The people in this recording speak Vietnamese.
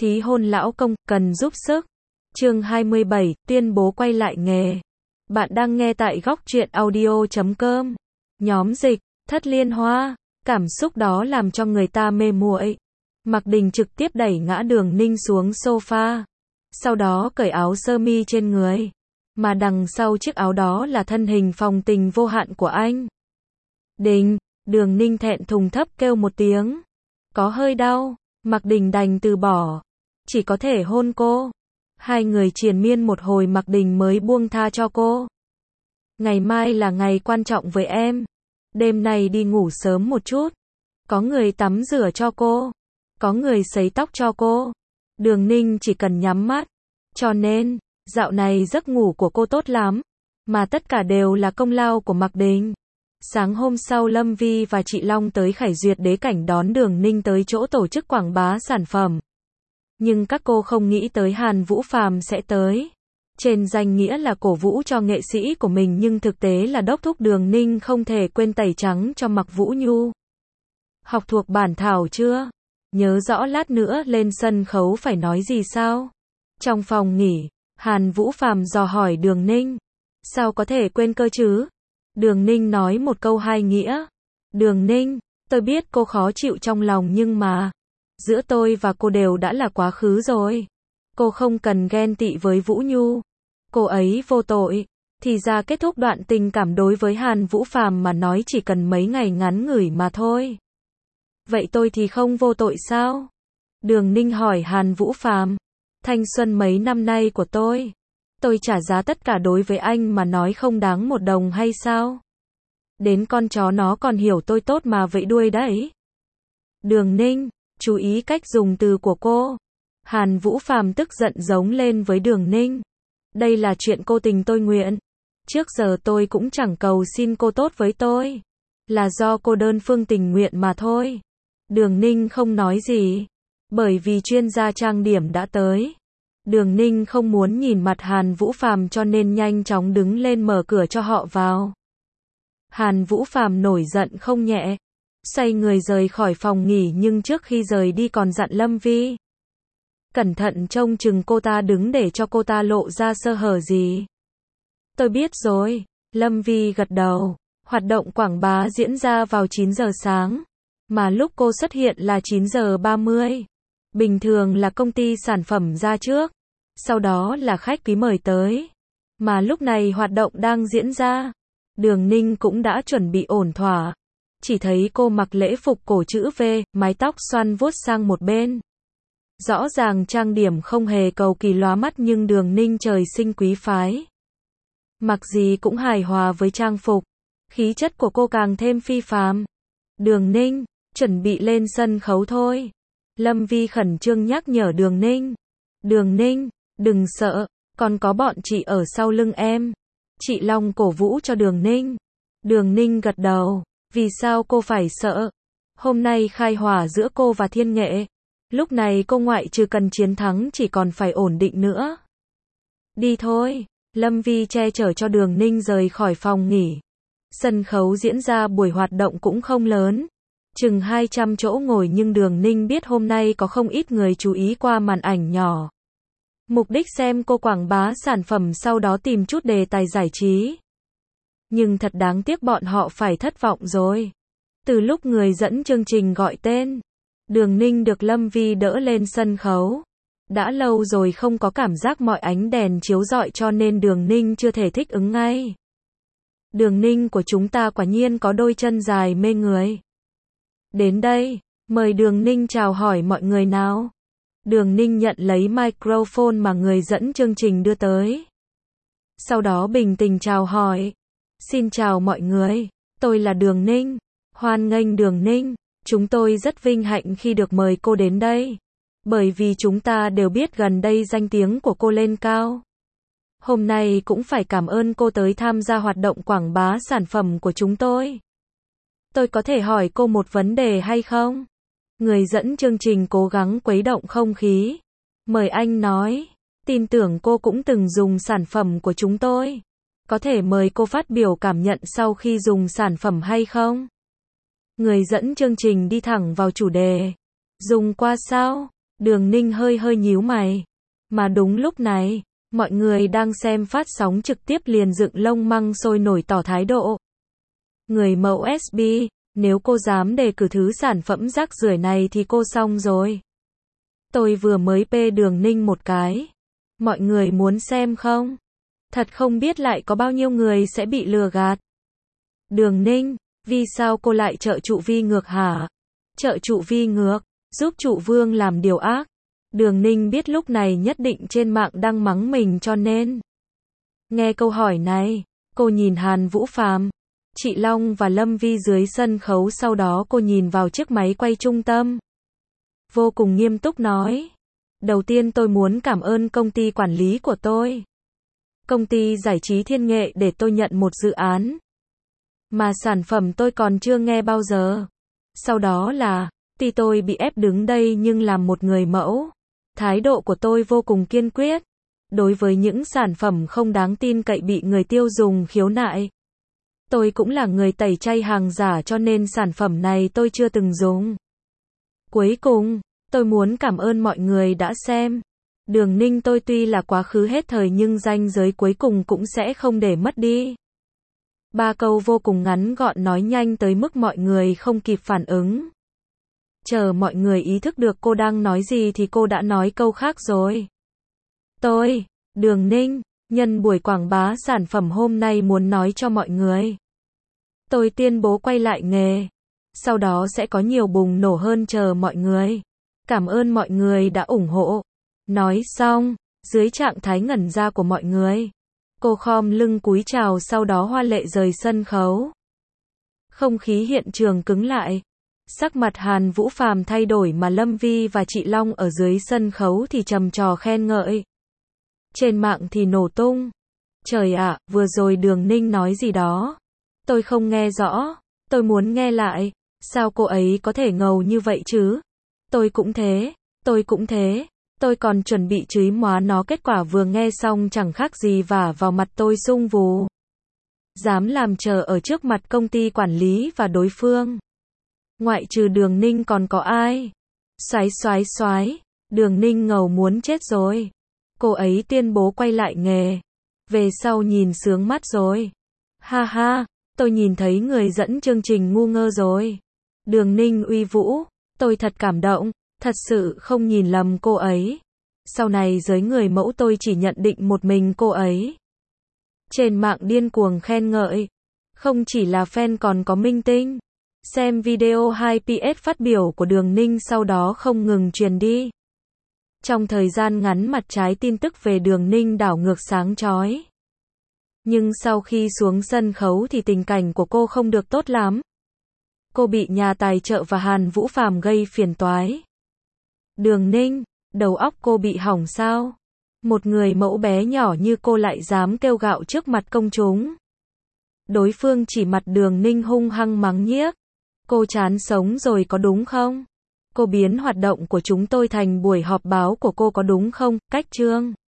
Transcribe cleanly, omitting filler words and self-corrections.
Thí hôn lão công, cần giúp sức. Chương 27, tuyên bố quay lại nghề. Bạn đang nghe tại góc truyện audio.com. Nhóm dịch, Thất Liên Hoa. Cảm xúc đó làm cho người ta mê muội. Mạc Đình trực tiếp đẩy ngã Đường Ninh xuống sofa. Sau đó cởi áo sơ mi trên người. Mà đằng sau chiếc áo đó là thân hình phong tình vô hạn của anh. Đình, Đường Ninh thẹn thùng thấp kêu một tiếng. Có hơi đau, Mạc Đình đành từ bỏ. Chỉ có thể hôn cô. Hai người triền miên một hồi Mạc Đình mới buông tha cho cô. Ngày mai là ngày quan trọng với em. Đêm nay đi ngủ sớm một chút. Có người tắm rửa cho cô. Có người sấy tóc cho cô. Đường Ninh chỉ cần nhắm mắt. Cho nên, dạo này giấc ngủ của cô tốt lắm. Mà tất cả đều là công lao của Mạc Đình. Sáng hôm sau Lâm Vi và chị Long tới Khải Duyệt Đế Cảnh đón Đường Ninh tới chỗ tổ chức quảng bá sản phẩm. Nhưng các cô không nghĩ tới Hàn Vũ Phàm sẽ tới. Trên danh nghĩa là cổ vũ cho nghệ sĩ của mình nhưng thực tế là đốc thúc Đường Ninh không thể quên tẩy trắng cho Mạc Vũ Nhu. Học thuộc bản thảo chưa? Nhớ rõ lát nữa lên sân khấu phải nói gì sao? Trong phòng nghỉ, Hàn Vũ Phàm dò hỏi Đường Ninh. Sao có thể quên cơ chứ? Đường Ninh nói một câu hai nghĩa. Đường Ninh, tôi biết cô khó chịu trong lòng nhưng mà giữa tôi và cô đều đã là quá khứ rồi. Cô không cần ghen tị với Vũ Nhu. Cô ấy vô tội. Thì ra kết thúc đoạn tình cảm đối với Hàn Vũ Phàm mà nói chỉ cần mấy ngày ngắn ngủi mà thôi. Vậy tôi thì không vô tội sao? Đường Ninh hỏi Hàn Vũ Phàm. Thanh xuân mấy năm nay của tôi trả giá tất cả đối với anh mà nói không đáng một đồng hay sao? Đến con chó nó còn hiểu tôi tốt mà vẫy đuôi đấy. Đường Ninh, chú ý cách dùng từ của cô. Hàn Vũ Phàm tức giận giống lên với Đường Ninh. Đây là chuyện cô tình tôi nguyện. Trước giờ tôi cũng chẳng cầu xin cô tốt với tôi. Là do cô đơn phương tình nguyện mà thôi. Đường Ninh không nói gì. Bởi vì chuyên gia trang điểm đã tới. Đường Ninh không muốn nhìn mặt Hàn Vũ Phàm cho nên nhanh chóng đứng lên mở cửa cho họ vào. Hàn Vũ Phàm nổi giận không nhẹ. Xoay người rời khỏi phòng nghỉ nhưng trước khi rời đi còn dặn Lâm Vi. Cẩn thận trông chừng cô ta đứng để cho cô ta lộ ra sơ hở gì. Tôi biết rồi. Lâm Vi gật đầu. Hoạt động quảng bá diễn ra vào 9 giờ sáng. Mà lúc cô xuất hiện là 9 giờ 30. Bình thường là công ty sản phẩm ra trước. Sau đó là khách quý mời tới. Mà lúc này hoạt động đang diễn ra. Đường Ninh cũng đã chuẩn bị ổn thỏa. Chỉ thấy cô mặc lễ phục cổ chữ V, mái tóc xoăn vuốt sang một bên. Rõ ràng trang điểm không hề cầu kỳ lóa mắt nhưng Đường Ninh trời sinh quý phái. Mặc gì cũng hài hòa với trang phục. Khí chất của cô càng thêm phi phàm. Đường Ninh, chuẩn bị lên sân khấu thôi. Lâm Vi khẩn trương nhắc nhở Đường Ninh. Đường Ninh, đừng sợ, còn có bọn chị ở sau lưng em. Chị Long cổ vũ cho Đường Ninh. Đường Ninh gật đầu. Vì sao cô phải sợ? Hôm nay khai hỏa giữa cô và Thiên Nghệ. Lúc này cô ngoại trừ cần chiến thắng chỉ còn phải ổn định nữa. Đi thôi. Lâm Vi che chở cho Đường Ninh rời khỏi phòng nghỉ. Sân khấu diễn ra buổi hoạt động cũng không lớn. Chừng 200 chỗ ngồi nhưng Đường Ninh biết hôm nay có không ít người chú ý qua màn ảnh nhỏ. Mục đích xem cô quảng bá sản phẩm sau đó tìm chút đề tài giải trí. Nhưng thật đáng tiếc bọn họ phải thất vọng rồi. Từ lúc người dẫn chương trình gọi tên, Đường Ninh được Lâm Vi đỡ lên sân khấu. Đã lâu rồi không có cảm giác mọi ánh đèn chiếu rọi cho nên Đường Ninh chưa thể thích ứng ngay. Đường Ninh của chúng ta quả nhiên có đôi chân dài mê người. Đến đây, mời Đường Ninh chào hỏi mọi người nào. Đường Ninh nhận lấy microphone mà người dẫn chương trình đưa tới. Sau đó bình tĩnh chào hỏi. Xin chào mọi người, tôi là Đường Ninh. Hoan nghênh Đường Ninh. Chúng tôi rất vinh hạnh khi được mời cô đến đây. Bởi vì chúng ta đều biết gần đây danh tiếng của cô lên cao. Hôm nay cũng phải cảm ơn cô tới tham gia hoạt động quảng bá sản phẩm của chúng tôi. Tôi có thể hỏi cô một vấn đề hay không? Người dẫn chương trình cố gắng khuấy động không khí. Mời anh nói. Tin tưởng cô cũng từng dùng sản phẩm của chúng tôi. Có thể mời cô phát biểu cảm nhận sau khi dùng sản phẩm hay không? Người dẫn chương trình đi thẳng vào chủ đề. Dùng qua sao? Đường Ninh hơi hơi nhíu mày. Mà đúng lúc này, mọi người đang xem phát sóng trực tiếp liền dựng lông măng sôi nổi tỏ thái độ. Người mẫu SB, nếu cô dám đề cử thứ sản phẩm rác rưởi này thì cô xong rồi. Tôi vừa mới pê Đường Ninh một cái. Mọi người muốn xem không? Thật không biết lại có bao nhiêu người sẽ bị lừa gạt. Đường Ninh, vì sao cô lại trợ trụ Vi ngược hả? Trợ trụ Vi ngược, giúp trụ Vương làm điều ác. Đường Ninh biết lúc này nhất định trên mạng đang mắng mình cho nên. Nghe câu hỏi này, cô nhìn Hàn Vũ Phàm, chị Long và Lâm Vi dưới sân khấu, sau đó cô nhìn vào chiếc máy quay trung tâm. Vô cùng nghiêm túc nói. Đầu tiên tôi muốn cảm ơn công ty quản lý của tôi. Công ty giải trí Thiên Nghệ để tôi nhận một dự án. Mà sản phẩm tôi còn chưa nghe bao giờ. Sau đó là, tuy tôi bị ép đứng đây nhưng làm một người mẫu. Thái độ của tôi vô cùng kiên quyết. Đối với những sản phẩm không đáng tin cậy bị người tiêu dùng khiếu nại. Tôi cũng là người tẩy chay hàng giả cho nên sản phẩm này tôi chưa từng dùng. Cuối cùng, tôi muốn cảm ơn mọi người đã xem. Đường Ninh tôi tuy là quá khứ hết thời nhưng ranh giới cuối cùng cũng sẽ không để mất đi. 3 câu vô cùng ngắn gọn nói nhanh tới mức mọi người không kịp phản ứng. Chờ mọi người ý thức được cô đang nói gì thì cô đã nói câu khác rồi. Tôi, Đường Ninh, nhân buổi quảng bá sản phẩm hôm nay muốn nói cho mọi người. Tôi tuyên bố quay lại nghề. Sau đó sẽ có nhiều bùng nổ hơn, chờ mọi người. Cảm ơn mọi người đã ủng hộ. Nói xong, dưới trạng thái ngẩn ra của mọi người, cô khom lưng cúi chào sau đó hoa lệ rời sân khấu. Không khí hiện trường cứng lại. Sắc mặt Hàn Vũ Phàm thay đổi mà Lâm Vi và chị Long ở dưới sân khấu thì trầm trò khen ngợi. Trên mạng thì nổ tung. Trời ạ, vừa rồi Đường Ninh nói gì đó? Tôi không nghe rõ. Tôi muốn nghe lại. Sao cô ấy có thể ngầu như vậy chứ? Tôi cũng thế. Tôi cũng thế. Tôi còn chuẩn bị chửi móa nó, kết quả vừa nghe xong chẳng khác gì vả vào mặt tôi sung vù. Dám làm chờ ở trước mặt công ty quản lý và đối phương. Ngoại trừ Đường Ninh còn có ai? Xoái. Đường Ninh ngầu muốn chết rồi. Cô ấy tuyên bố quay lại nghề. Về sau nhìn sướng mắt rồi. Ha ha, tôi nhìn thấy người dẫn chương trình ngu ngơ rồi. Đường Ninh uy vũ. Tôi thật cảm động. Thật sự không nhìn lầm cô ấy. Sau này giới người mẫu tôi chỉ nhận định một mình cô ấy. Trên mạng điên cuồng khen ngợi. Không chỉ là fan còn có minh tinh. Xem video 2PS phát biểu của Đường Ninh sau đó không ngừng truyền đi. Trong thời gian ngắn mặt trái tin tức về Đường Ninh đảo ngược sáng chói. Nhưng sau khi xuống sân khấu thì tình cảnh của cô không được tốt lắm. Cô bị nhà tài trợ và Hàn Vũ Phàm gây phiền toái. Đường Ninh, đầu óc cô bị hỏng sao? Một người mẫu bé nhỏ như cô lại dám kêu gạo trước mặt công chúng. Đối phương chỉ mặt Đường Ninh hung hăng mắng nhiếc. Cô chán sống rồi có đúng không? Cô biến hoạt động của chúng tôi thành buổi họp báo của cô có đúng không? Cách chương.